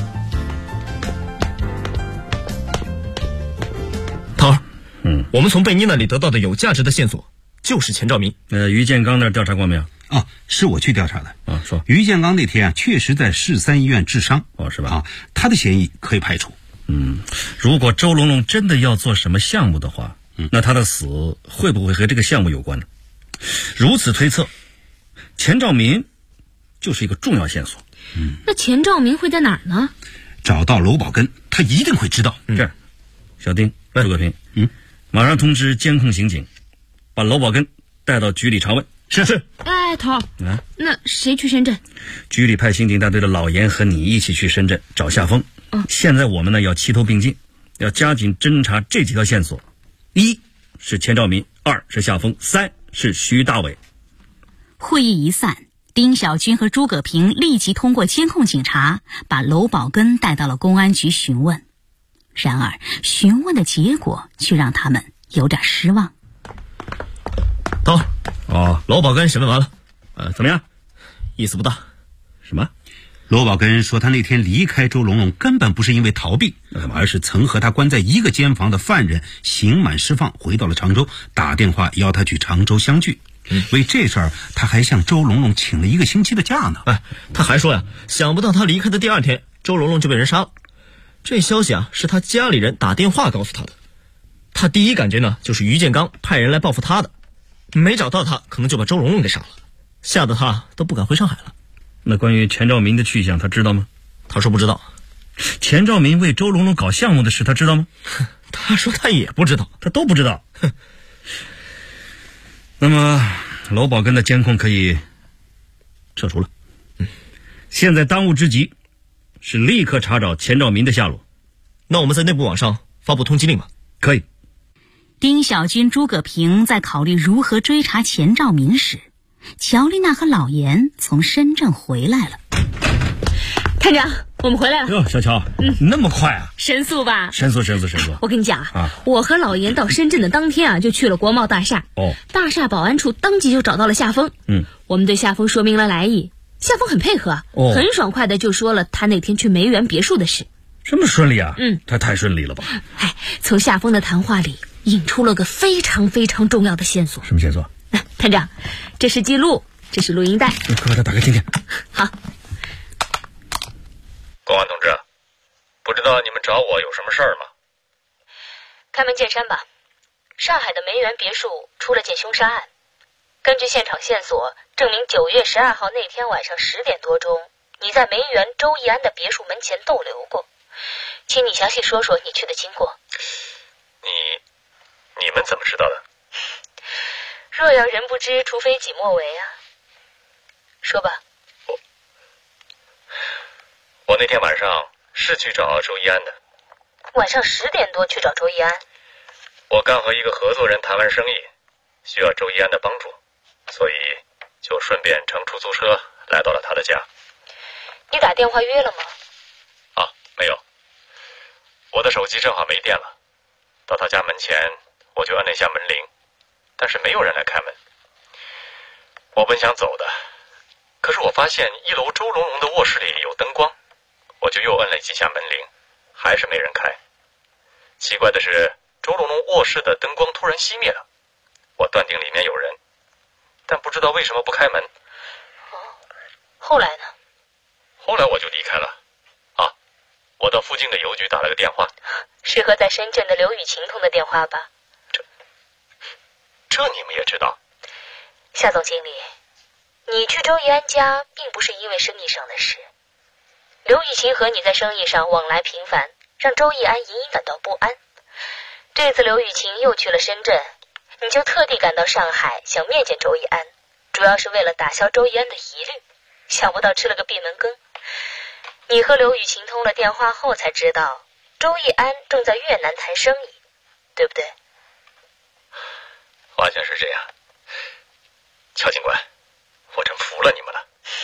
涛儿，我们从贝妮那里得到的有价值的线索就是钱兆民。 于建刚那儿调查过没有？是我去调查的。说于建刚那天啊，确实在市三医院治伤。是吧？他的嫌疑可以排除。如果周龙龙真的要做什么项目的话，那他的死会不会和这个项目有关呢？如此推测，钱兆民就是一个重要线索。 那钱兆民会在哪儿呢？ 找到娄宝根，他一定会知道。这样，小丁、朱克平，马上通知监控刑警，把娄宝根带到局里查问。是。 哎，头，那谁去深圳？ 局里派刑警大队的老严和你一起去深圳找夏风。现在我们呢要齐头并进，要加紧侦查这几条线索：一是钱兆民，2是夏风，3是徐大伟。 会议一散，丁小军和诸葛平立即通过监控警察把娄宝根带到了公安局询问。然而询问的结果却让他们有点失望。 到娄宝根审问完了， 怎么样？ 意思不大。 什么？娄宝根说他那天离开周龙龙根本不是因为逃避，而是曾和他关在一个监房的犯人刑满释放，回到了常州，打电话邀他去常州相聚。为这事儿他还向周龙龙请了1个星期的假呢。 他还说呀，想不到他离开的第2天，周龙龙就被人杀了。这消息啊，是他家里人打电话告诉他的。他第一感觉呢，就是于建刚派人来报复他的，没找到他，可能就把周龙龙给杀了，吓得他都不敢回上海了。 那关于钱兆民的去向他知道吗？ 他说不知道。 钱兆民为周龙龙搞项目的事他知道吗？ 他说他也不知道。 他都不知道。那么娄宝根的监控可以撤除了。现在当务之急是立刻查找钱兆民的下落。 那我们在内部网上发布通缉令吧。 可以。 丁小军、诸葛平在考虑如何追查钱兆民时，乔丽娜和老严从深圳回来了。 探长， 我们回来了。 哟，小乔，那么快啊？ 神速吧？ 神速。 我跟你讲啊，我和老严到深圳的当天啊，就去了国贸大厦。大厦保安处当即就找到了夏风。我们对夏风说明了来意，夏风很配合，很爽快的就说了他那天去梅园别墅的事。 这么顺利啊？他太顺利了吧？ 从夏风的谈话里引出了个非常非常重要的线索。 什么线索？ 探长，这是记录，这是录音带。 快把它打开听听。 好。 公安同志，不知道你们找我有什么事儿吗？ 开门见山吧，上海的梅园别墅出了件凶杀案。根据现场线索，证明9月12号那天晚上10点多钟，你在梅园周易安的别墅门前逗留过。请你详细说说你去的经过。 你们怎么知道的？ 若要人不知，除非己莫为啊。说吧。 我那天晚上是去找周易安的。 晚上10点多去找周易安？ 我刚和一个合作人谈完生意，需要周易安的帮助，所以就顺便乘出租车来到了他的家。 你打电话约了吗？ 没有。我的手机正好没电了，到他家门前我就按了一下门铃，但是没有人来开门。我本想走的，可是我发现1楼周荣荣的卧室里有灯光，我就又摁了几下门铃，还是没人开。奇怪的是，周荣荣卧室的灯光突然熄灭了，我断定里面有人，但不知道为什么不开门。 后来呢？ 后来我就离开了。我到附近的邮局打了个电话。 是和在深圳的刘雨晴通的电话吧？ 这你们也知道？ 夏总经理，你去周易安家并不是因为生意上的事。刘雨晴和你在生意上往来频繁，让周易安隐隐感到不安。这次刘雨晴又去了深圳，你就特地赶到上海想面见周易安，主要是为了打消周易安的疑虑。想不到吃了个闭门羹。你和刘雨晴通了电话后才知道，周易安正在越南谈生意，对不对？ 完全是这样。乔警官，我真服了你们了。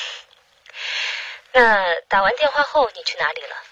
那打完电话后你去哪里了？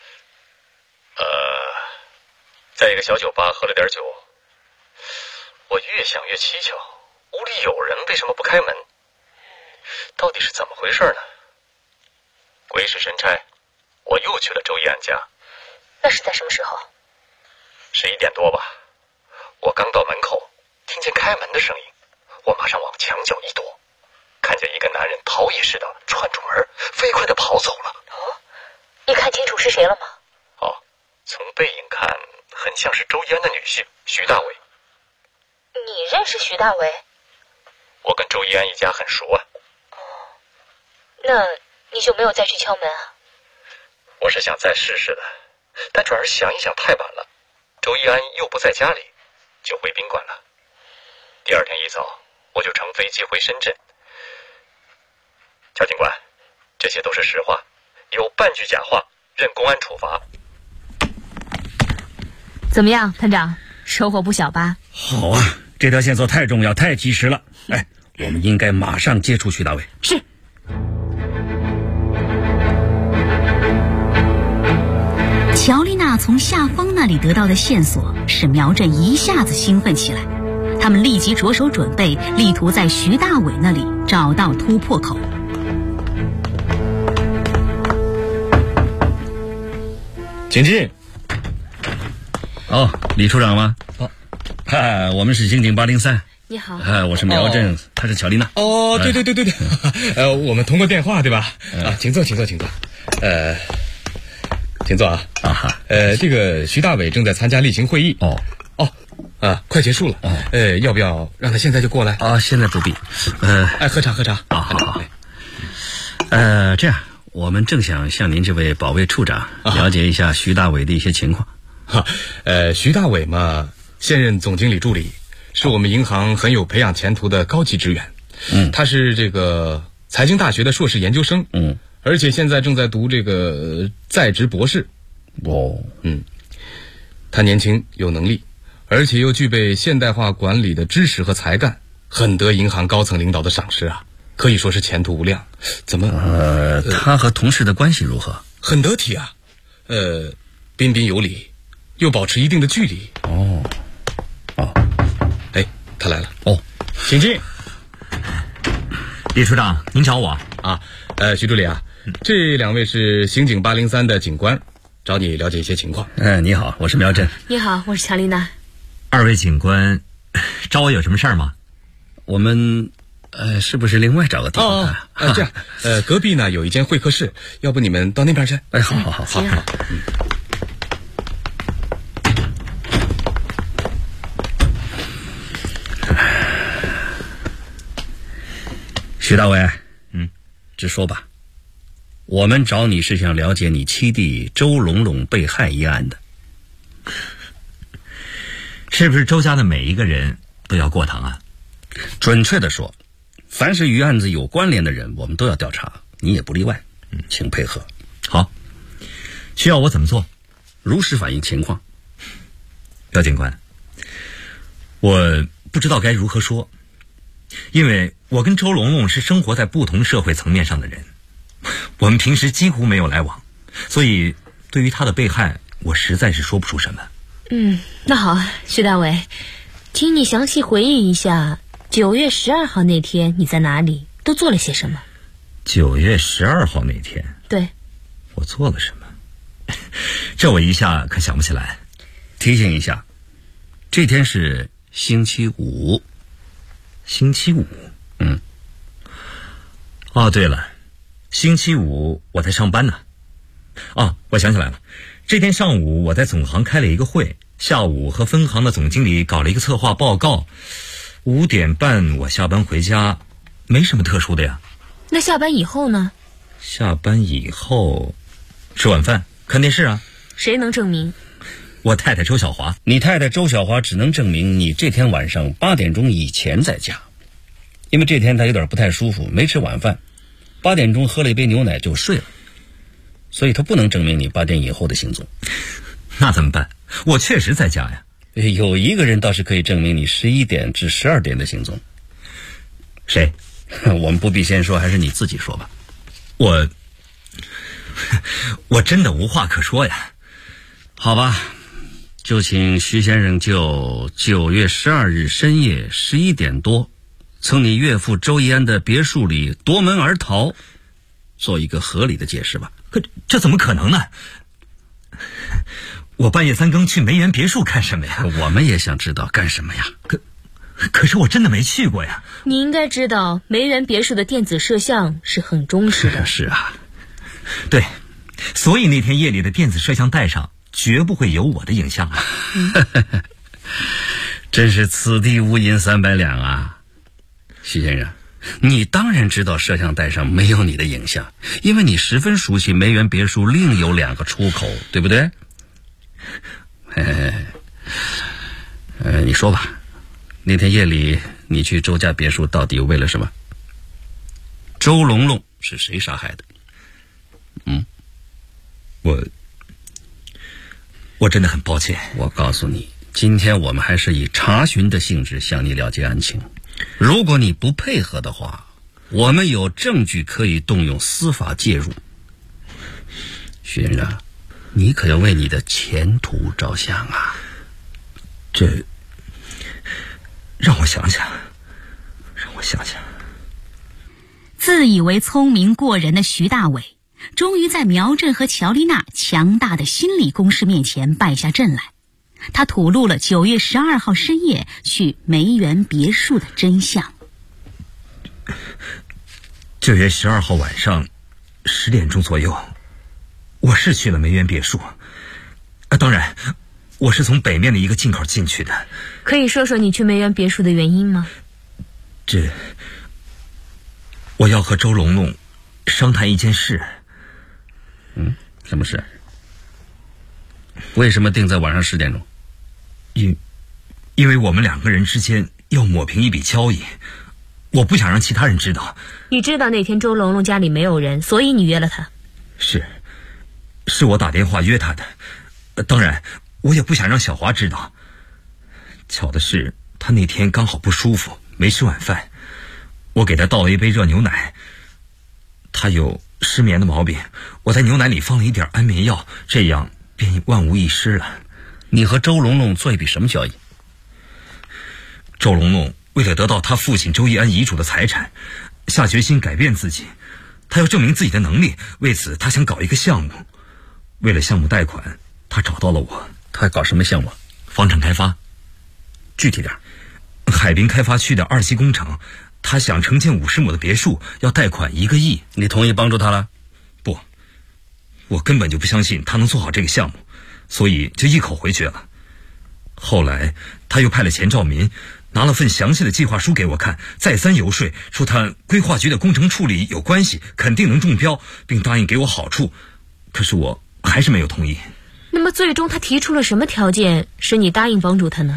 在一个小酒吧喝了点酒。我越想越蹊跷，屋里有人，为什么不开门？到底是怎么回事呢？鬼使神差，我又去了周易安家。 那是在什么时候 ？11点多吧。我刚到门口，听见开门的声音，我马上往墙角一躲，看见一个男人逃也似的窜出门，飞快地跑走了。 你看清楚是谁了吗？ 从背影看，很像是周易安的女婿徐大伟。 你认识徐大伟？ 我跟周易安一家很熟啊。 那你就没有再去敲门啊？ 我是想再试试的，但转而想一想太晚了，周易安又不在家里，就回宾馆了。第二天一早，我就乘飞机回深圳。乔警官，这些都是实话，有半句假话，任公安处罚。 怎么样，探长，收获不小吧？ 好啊，这条线索太重要，太及时了。我们应该马上接触徐大伟。 是。 乔丽娜从夏风那里得到的线索使苗振一下子兴奋起来，他们立即着手准备，力图在徐大伟那里找到突破口。 请进。李处长吗？我们是刑警803。 你好。 我是苗振，他是乔丽娜。 对，我们通过电话对吧？请坐。请坐啊！这个徐大伟正在参加例行会议。快结束了。要不要让他现在就过来？ 现在不必。 喝茶。 好。这样，我们正想向您这位保卫处长了解一下徐大伟的一些情况。 徐大伟嘛，现任总经理助理，是我们银行很有培养前途的高级职员。他是这个财经大学的硕士研究生。而且现在正在读这个在职博士。他年轻有能力，而且又具备现代化管理的知识和才干，很得银行高层领导的赏识啊，可以说是前途无量。怎么？ 他和同事的关系如何？ 很得体啊，彬彬有礼，又保持一定的距离。哎，他来了。请进。 李处长，您找我啊？徐助理啊，这2位是刑警803的警官，找你了解一些情况。 你好，我是苗震。 你好，我是乔丽娜。 2位警官找我有什么事儿吗？ 我们是不是另外找个地方这样，隔壁呢有一间会客室，要不你们到那边去？ 好。徐大伟，直说吧，我们找你是想了解你七弟周龙龙被害一案的。 是不是周家的每一个人都要过堂啊？ 准确的说，凡是与案子有关联的人，我们都要调查，你也不例外。请配合。 好，需要我怎么做？ 如实反映情况。 姚警官，我不知道该如何说，因为我跟周龙龙是生活在不同社会层面上的人，我们平时几乎没有来往，所以对于他的被害，我实在是说不出什么。 那好，徐大伟，请你详细回忆一下9月12号那天你在哪里，都做了些什么。 9月12号那天， 对， 我做了什么？这我一下可想不起来。 提醒一下，这天是星期五。 星期五？对了，星期五我在上班呢。我想起来了，这天上午我在总行开了一个会，下午和分行的总经理搞了一个策划报告，5点半我下班回家，没什么特殊的呀。 那下班以后呢？ 下班以后吃晚饭看电视啊。 谁能证明？ 我太太周小华。 你太太周小华只能证明你这天晚上8点钟以前在家，因为这天她有点不太舒服，没吃晚饭，8点钟喝了一杯牛奶就睡了，所以她不能证明你8点以后的行踪。 那怎么办？我确实在家呀。 有一个人倒是可以证明你11点至12点的行踪。 谁？ 我们不必先说，还是你自己说吧。 我真的无话可说呀。 好吧，就请徐先生就9月12日深夜11点多从你岳父周一安的别墅里夺门而逃做一个合理的解释吧。 可这怎么可能呢？我半夜3更去梅园别墅干什么呀？ 我们也想知道干什么呀。 可是我真的没去过呀。 你应该知道梅园别墅的电子摄像是很忠实的。 是啊， 对，所以那天夜里的电子摄像带上绝不会有我的影像啊。 真是此地无银300两啊。徐先生，你当然知道摄像带上没有你的影像，因为你十分熟悉梅园别墅另有2个出口，对不对？你说吧，那天夜里你去周家别墅到底为了什么？周龙龙是谁杀害的？ 我真的很抱歉。 我告诉你，今天我们还是以查询的性质向你了解案情，如果你不配合的话，我们有证据可以动用司法介入。徐先生，你可要为你的前途着想啊。 这让我想想。 自以为聪明过人的徐大伟终于在苗震和乔丽娜强大的心理攻势面前败下阵来。他吐露了9月12号深夜去梅园别墅的真相。 9月12号晚上10点钟左右，我是去了梅园别墅。当然，我是从北面的一个进口进去的。 可以说说你去梅园别墅的原因吗？ 我要和周龙龙商谈一件事。 什么事？为什么定在晚上10点钟？ 因为我们2个人之间要抹平一笔交易，我不想让其他人知道。 你知道那天周龙龙家里没有人，所以你约了他。 是我打电话约他的，当然我也不想让小华知道。巧的是，他那天刚好不舒服，没吃晚饭，我给他倒了一杯热牛奶，他又失眠的毛病，我在牛奶里放了一点安眠药，这样便万无一失了。 你和周龙龙做一笔什么交易？ 周龙龙为了得到他父亲周易安遗嘱的财产，下决心改变自己，他要证明自己的能力，为此他想搞一个项目。为了项目贷款，他找到了我。 他搞什么项目？ 房产开发。 具体点。 海滨开发区的2期工程，他想承建50亩的别墅，要贷款1个亿。 你同意帮助他了？ 不，我根本就不相信他能做好这个项目，所以就一口回绝了。后来他又派了钱兆民，拿了份详细的计划书给我看，再三游说，说他规划局的工程处理有关系，肯定能中标，并答应给我好处。可是我还是没有同意。 那么最终他提出了什么条件使你答应帮助他呢？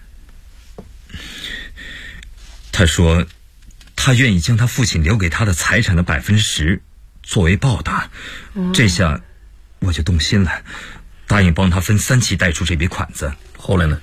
他说他愿意将他父亲留给他的财产的10%作为报答。这下我就动心了，答应帮他分3期贷出这笔款子。 后来呢？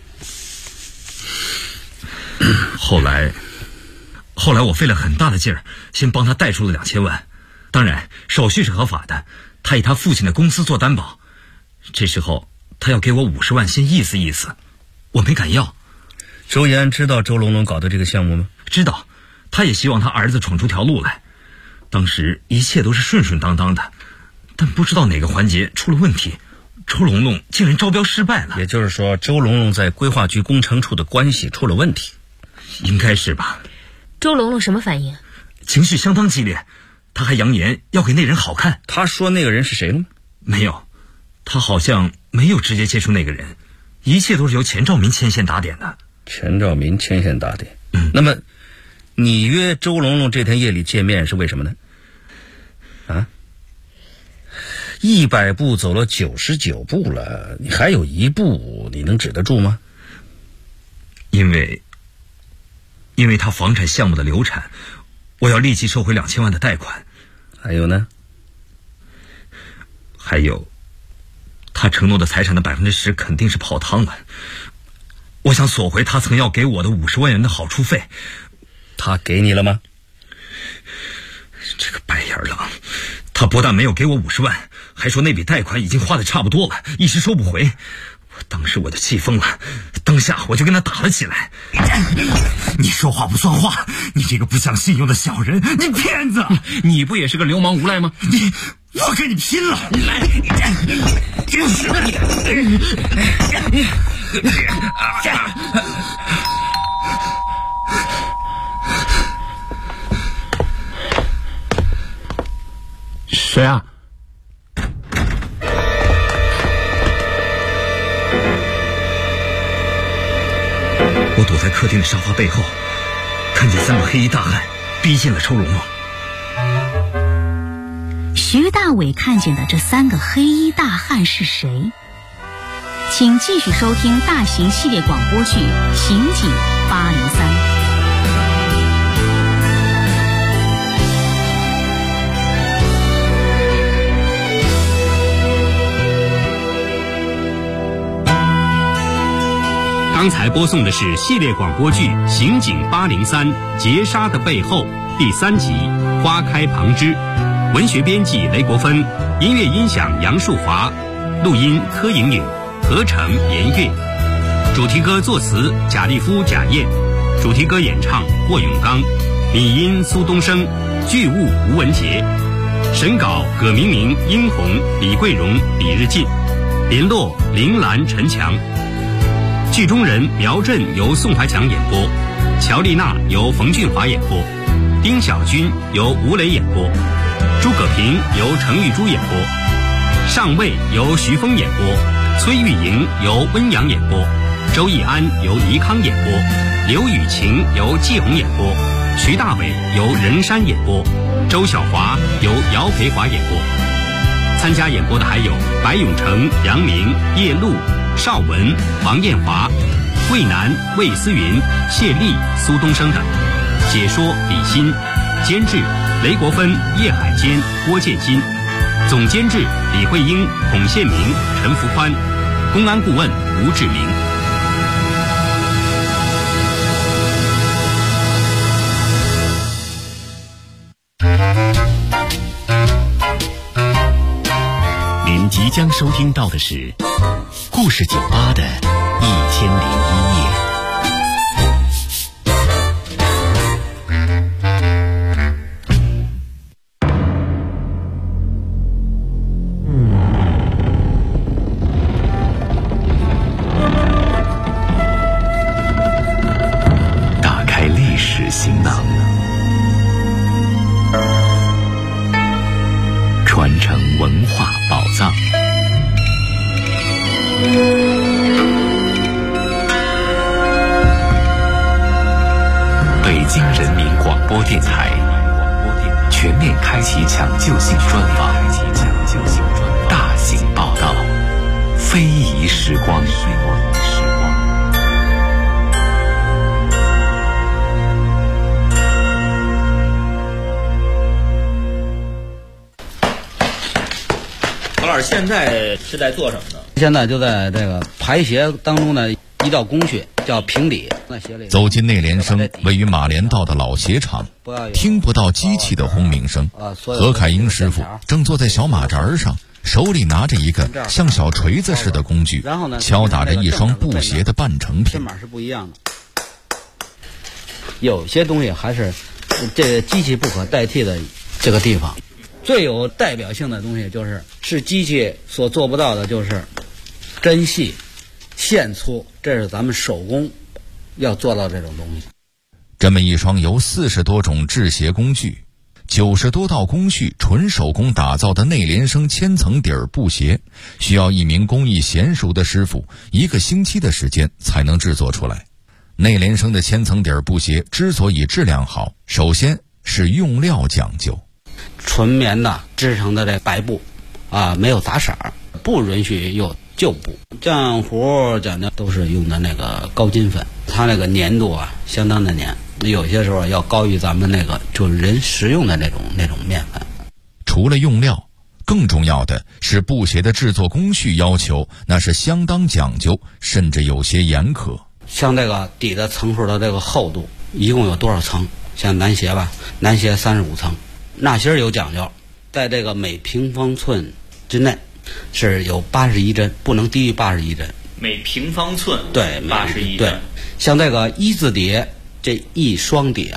后来我费了很大的劲儿，先帮他贷出了2000万，当然手续是合法的，他以他父亲的公司做担保。这时候他要给我50万，先意思意思，我没敢要。 周易安知道周龙龙搞的这个项目吗？ 知道，他也希望他儿子闯出条路来。当时一切都是顺顺当当的，但不知道哪个环节出了问题，周龙龙竟然招标失败了。 也就是说，周龙龙在规划局工程处的关系出了问题。 应该是吧。 周龙龙什么反应？ 情绪相当激烈，他还扬言要给那人好看。 他说那个人是谁了吗？ 没有，他好像没有直接接触那个人，一切都是由钱兆民牵线打点的。 钱兆民牵线打点。那么你约周龙龙这天夜里见面是为什么呢？100步走了99步了，你还有1步，你能止得住吗？ 因为他房产项目的流产，我要立即收回2000万的贷款。 还有呢？ 还有，他承诺的财产的10%肯定是泡汤了。我想索回他曾要给我的50万元的好处费。 他给你了吗？ 这个白眼狼，他不但没有给我50万，还说那笔贷款已经花得差不多了，一时收不回。当时我就气疯了，当下我就跟他打了起来。 你说话不算话，你这个不讲信用的小人，你骗子！ 你不也是个流氓无赖吗？ 我跟你拼了！来， 谁啊？ 我躲在客厅的沙发背后，看见3个黑衣大汉逼近了周龙龙。 徐大伟看见的这3个黑衣大汉是谁？请继续收听大型系列广播剧《刑警803》。 刚才播送的是系列广播剧《刑警803劫杀的背后》第3集《花开旁枝》，文学编辑雷国芬，音乐音响杨树华，录音柯莹莹，合成严月，主题歌作词贾立夫、贾燕，主题歌演唱霍永刚，拟音苏东升，剧务吴文杰，审稿葛明明、殷红、李桂荣、李日进，联络林兰、陈强。剧中人苗震由宋怀强演播，乔丽娜由冯俊华演播，丁小军由吴磊演播，诸葛平由程玉珠演播，上尉由徐峰演播，崔玉莹由温阳演播，周易安由倪康演播，刘雨晴由季红演播，徐大伟由任山演播，周小华由姚培华演播。参加演播的还有白永成、杨明、叶璐、邵文、黄艳华、魏楠、魏思云、谢丽、苏东升等。解说李欣，监制雷国芬、叶海坚、郭建新，总监制李慧英、孔宪明、陈福宽，公安顾问吴志明。 将收听到的是故事酒吧的1001夜。打开历史行囊，传承文化宝藏。北京人民广播电台全面开启抢救性专访，大型报道，非遗时光。 曹老师现在是在做什么呢？ 现在就在这个排协当中的一道工序叫平底。 走进内联升位于马连道的老鞋厂，听不到机器的轰鸣声。何凯英师傅正坐在小马扎上，手里拿着一个像小锤子似的工具，敲打着一双布鞋的半成品。 针码是不一样的，有些东西还是这个机器不可代替的这个地方。最有代表性的东西是机器所做不到的，就是针细、线粗，这是咱们手工要做到这种东西。 这么一双由40多种制鞋工具、90多道工序纯手工打造的内联升千层底儿布鞋，需要一名工艺娴熟的师傅1个星期的时间才能制作出来。内联升的千层底儿布鞋之所以质量好，首先是用料讲究。 纯棉的织成的这白布没有杂色，不允许有旧布。浆糊讲究都是用的那个高筋粉，它那个粘度相当的粘，有些时候要高于咱们那个就是人食用的那种面粉。 除了用料，更重要的是布鞋的制作工序要求，那是相当讲究，甚至有些严苛。 像这个底的层数的这个厚度一共有多少层？像男鞋男鞋35层。纳鞋有讲究，在这个每平方寸之内是有81针，不能低于81针。 每平方寸对 81针。 对，像这个一字底，这一双底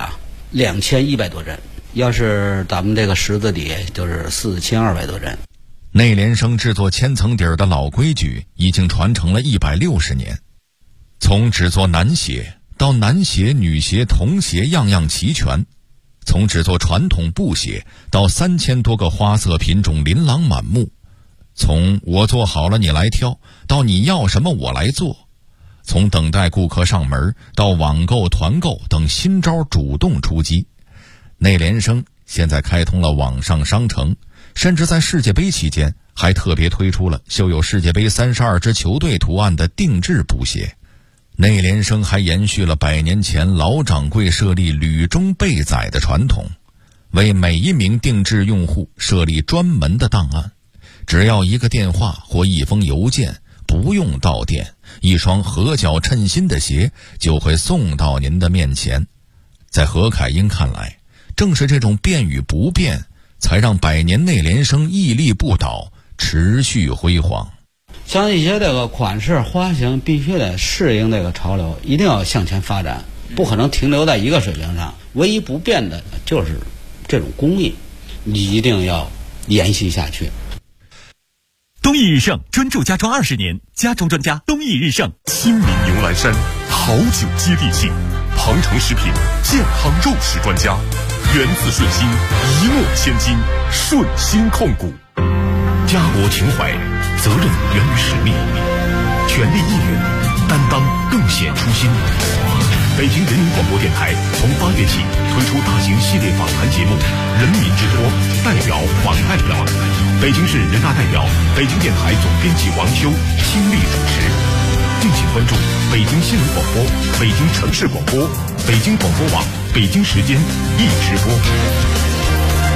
2100多针，要是咱们这个十字底就是4200多针。 内联升制作千层底儿的老规矩已经传承了160年，从只做男鞋到男鞋、女鞋、童鞋样样齐全。从只做传统布鞋到3000多个花色品种琳琅满目，从我做好了你来挑到你要什么我来做，从等待顾客上门到网购团购等新招主动出击。内联升现在开通了网上商城，甚至在世界杯期间还特别推出了绣有世界杯32支球队图案的定制布鞋。内联升还延续了100年前老掌柜设立履中备载的传统，为每一名定制用户设立专门的档案，只要一个电话或一封邮件，不用到店，一双合脚称心的鞋就会送到您的面前。在何凯英看来，正是这种变与不变，才让100年内联升屹立不倒，持续辉煌。 像一些这个款式花型必须得适应这个潮流，一定要向前发展，不可能停留在一个水平上。唯一不变的就是这种工艺，你一定要延续下去。 东益日盛专注家装20年，家装专家东益日盛。 亲民牛栏山，好酒接地气，庞城食品健康肉食专家，源自顺心，一诺千金，顺心控股。家国情怀，责任源于使命，全力应援，担当更显初心。北京人民广播电台从8月起推出大型系列访谈节目《人民之托》，代表访代表，北京市人大代表、北京电台总编辑王修亲力主持。敬请关注北京新闻广播、北京城市广播、北京广播网、北京时间一直播。